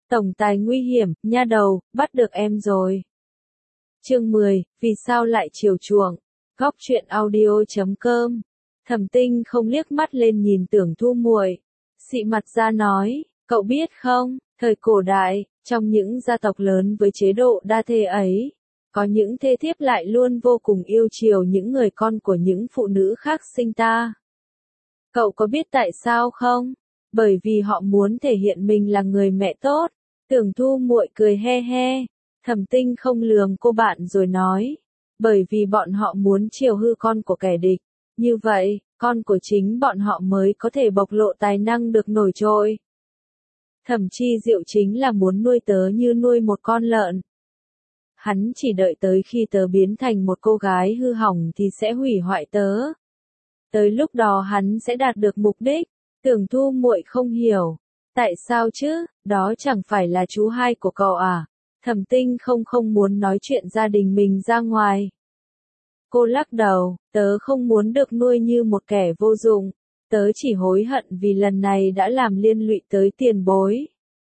Tổng tài nguy hiểm, nha đầu, bắt được em rồi. Chương 10, vì sao lại chiều chuộng? Góc truyện audio.com. Thẩm Tinh không liếc mắt lên nhìn Tưởng Thu Muội, xị mặt ra nói, cậu biết không, thời cổ đại, trong những gia tộc lớn với chế độ đa thê ấy, có những thê thiếp lại luôn vô cùng yêu chiều những người con của những phụ nữ khác sinh ta. Cậu có biết tại sao không? Bởi vì họ muốn thể hiện mình là người mẹ tốt. Tưởng Thu Muội cười he he. Thẩm Tinh không lườm cô bạn rồi nói, bởi vì bọn họ muốn chiều hư con của kẻ địch. Như vậy, con của chính bọn họ mới có thể bộc lộ tài năng được nổi trội. Thẩm Chi Diệu chính là muốn nuôi tớ như nuôi một con lợn. Hắn chỉ đợi tới khi tớ biến thành một cô gái hư hỏng thì sẽ hủy hoại tớ. Tới lúc đó hắn sẽ đạt được mục đích. Tưởng Thu Muội không hiểu. Tại sao chứ, đó chẳng phải là chú hai của cậu à? Thẩm Tinh không muốn nói chuyện gia đình mình ra ngoài. Cô lắc đầu, tớ không muốn được nuôi như một kẻ vô dụng. Tớ chỉ hối hận vì lần này đã làm liên lụy tới tiền bối.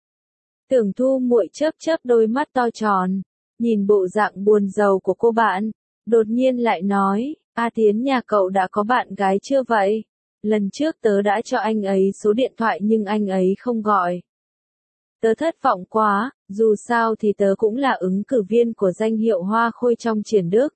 Tưởng Thu Muội chớp đôi mắt to tròn, nhìn bộ dạng buồn rầu của cô bạn, đột nhiên lại nói, A Tiến nhà cậu đã có bạn gái chưa vậy? Lần trước tớ đã cho anh ấy số điện thoại nhưng anh ấy không gọi. Tớ thất vọng quá, dù sao thì tớ cũng là ứng cử viên của danh hiệu Hoa Khôi trong Triển Đức.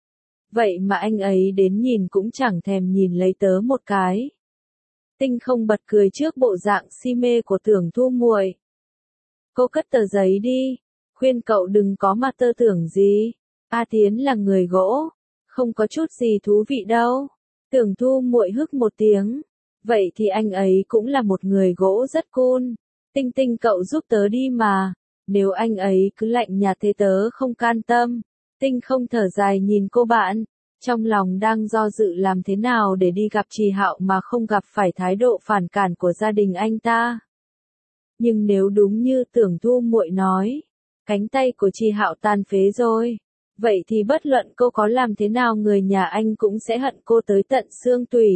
Vậy mà anh ấy đến nhìn cũng chẳng thèm nhìn lấy tớ một cái. Tinh không bật cười trước bộ dạng si mê của Tưởng Thu Muội. Cô cất tờ giấy đi, khuyên cậu đừng có mà tơ tưởng gì. A Tiến là người gỗ, không có chút gì thú vị đâu. Tưởng Thu Muội hức một tiếng. Vậy thì anh ấy cũng là một người gỗ rất cool. Tinh Tinh cậu giúp tớ đi mà. Nếu anh ấy cứ lạnh nhạt thế tớ không can tâm. Tinh không thở dài nhìn cô bạn. Trong lòng đang do dự làm thế nào để đi gặp Trì Hạo mà không gặp phải thái độ phản cảm của gia đình anh ta. Nhưng nếu đúng như Tưởng Thu Muội nói, cánh tay của Trì Hạo tàn phế rồi. Vậy thì bất luận cô có làm thế nào người nhà anh cũng sẽ hận cô tới tận xương tủy.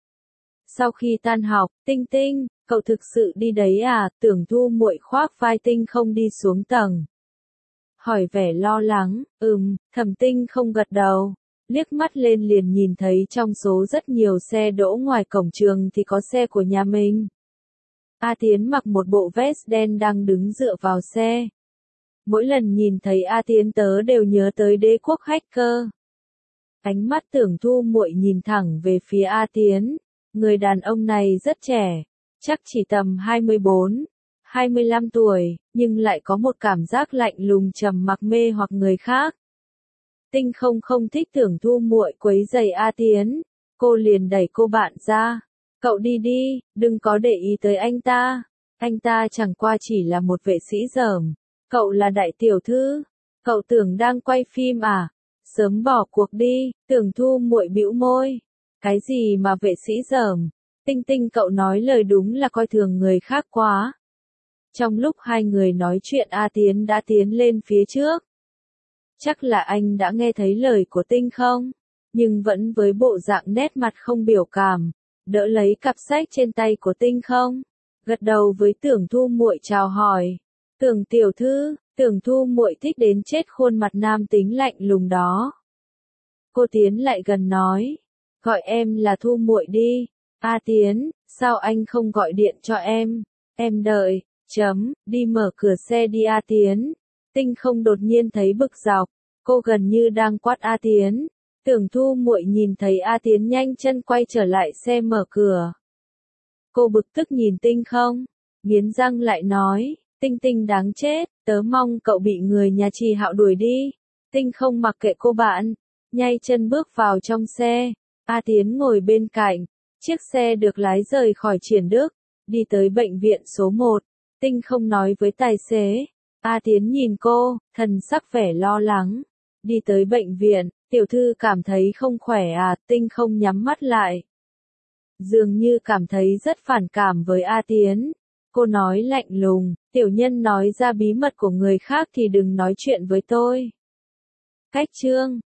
Sau khi tan học, Tinh Tinh, cậu thực sự đi đấy à? Tưởng Thu Muội khoác vai Tinh không đi xuống tầng. Hỏi vẻ lo lắng, Thẩm Tinh không gật đầu, liếc mắt lên liền nhìn thấy trong số rất nhiều xe đỗ ngoài cổng trường thì có xe của nhà mình. A Tiến mặc một bộ vest đen đang đứng dựa vào xe. Mỗi lần nhìn thấy A Tiến tớ đều nhớ tới Đế quốc hacker. Ánh mắt Tưởng Thu Muội nhìn thẳng về phía A Tiến. Người đàn ông này rất trẻ, chắc chỉ tầm 24, 25 tuổi, nhưng lại có một cảm giác lạnh lùng trầm mặc mê hoặc người khác. Tinh không thích Tưởng Thu Muội quấy rầy A Tiến, cô liền đẩy cô bạn ra. Cậu đi đi, đừng có để ý tới anh ta chẳng qua chỉ là một vệ sĩ dởm. Cậu là đại tiểu thư, cậu tưởng đang quay phim à? Sớm bỏ cuộc đi. Tưởng Thu Muội bĩu môi. Cái gì mà vệ sĩ dởm? Tinh Tinh cậu nói lời đúng là coi thường người khác quá. Trong lúc hai người nói chuyện A Tiến đã tiến lên phía trước. Chắc là anh đã nghe thấy lời của Tinh không? Nhưng vẫn với bộ dạng nét mặt không biểu cảm, đỡ lấy cặp sách trên tay của Tinh không, gật đầu với Tưởng Thu Muội chào hỏi. Tưởng tiểu thư, Tưởng Thu Muội thích đến chết khuôn mặt nam tính lạnh lùng đó. Cô tiến lại gần nói, gọi em là Thu Muội đi. A Tiến, sao anh không gọi điện cho em đợi, đi mở cửa xe đi A Tiến. Tinh không đột nhiên thấy bực dọc, cô gần như đang quát A Tiến. Tưởng Thu Muội nhìn thấy A Tiến nhanh chân quay trở lại xe mở cửa. Cô bực tức nhìn Tinh không, nghiến răng lại nói, Tinh đáng chết, tớ mong cậu bị người nhà Trì Hạo đuổi đi. Tinh không mặc kệ cô bạn, nhay chân bước vào trong xe. A Tiến ngồi bên cạnh, chiếc xe được lái rời khỏi Triển Đức, đi tới bệnh viện số 1. Tinh không nói với tài xế. A Tiến nhìn cô, thần sắc vẻ lo lắng. Đi tới bệnh viện, tiểu thư cảm thấy không khỏe à? Tinh không nhắm mắt lại. Dường như cảm thấy rất phản cảm với A Tiến. Cô nói lạnh lùng, tiểu nhân nói ra bí mật của người khác thì đừng nói chuyện với tôi. Cách chương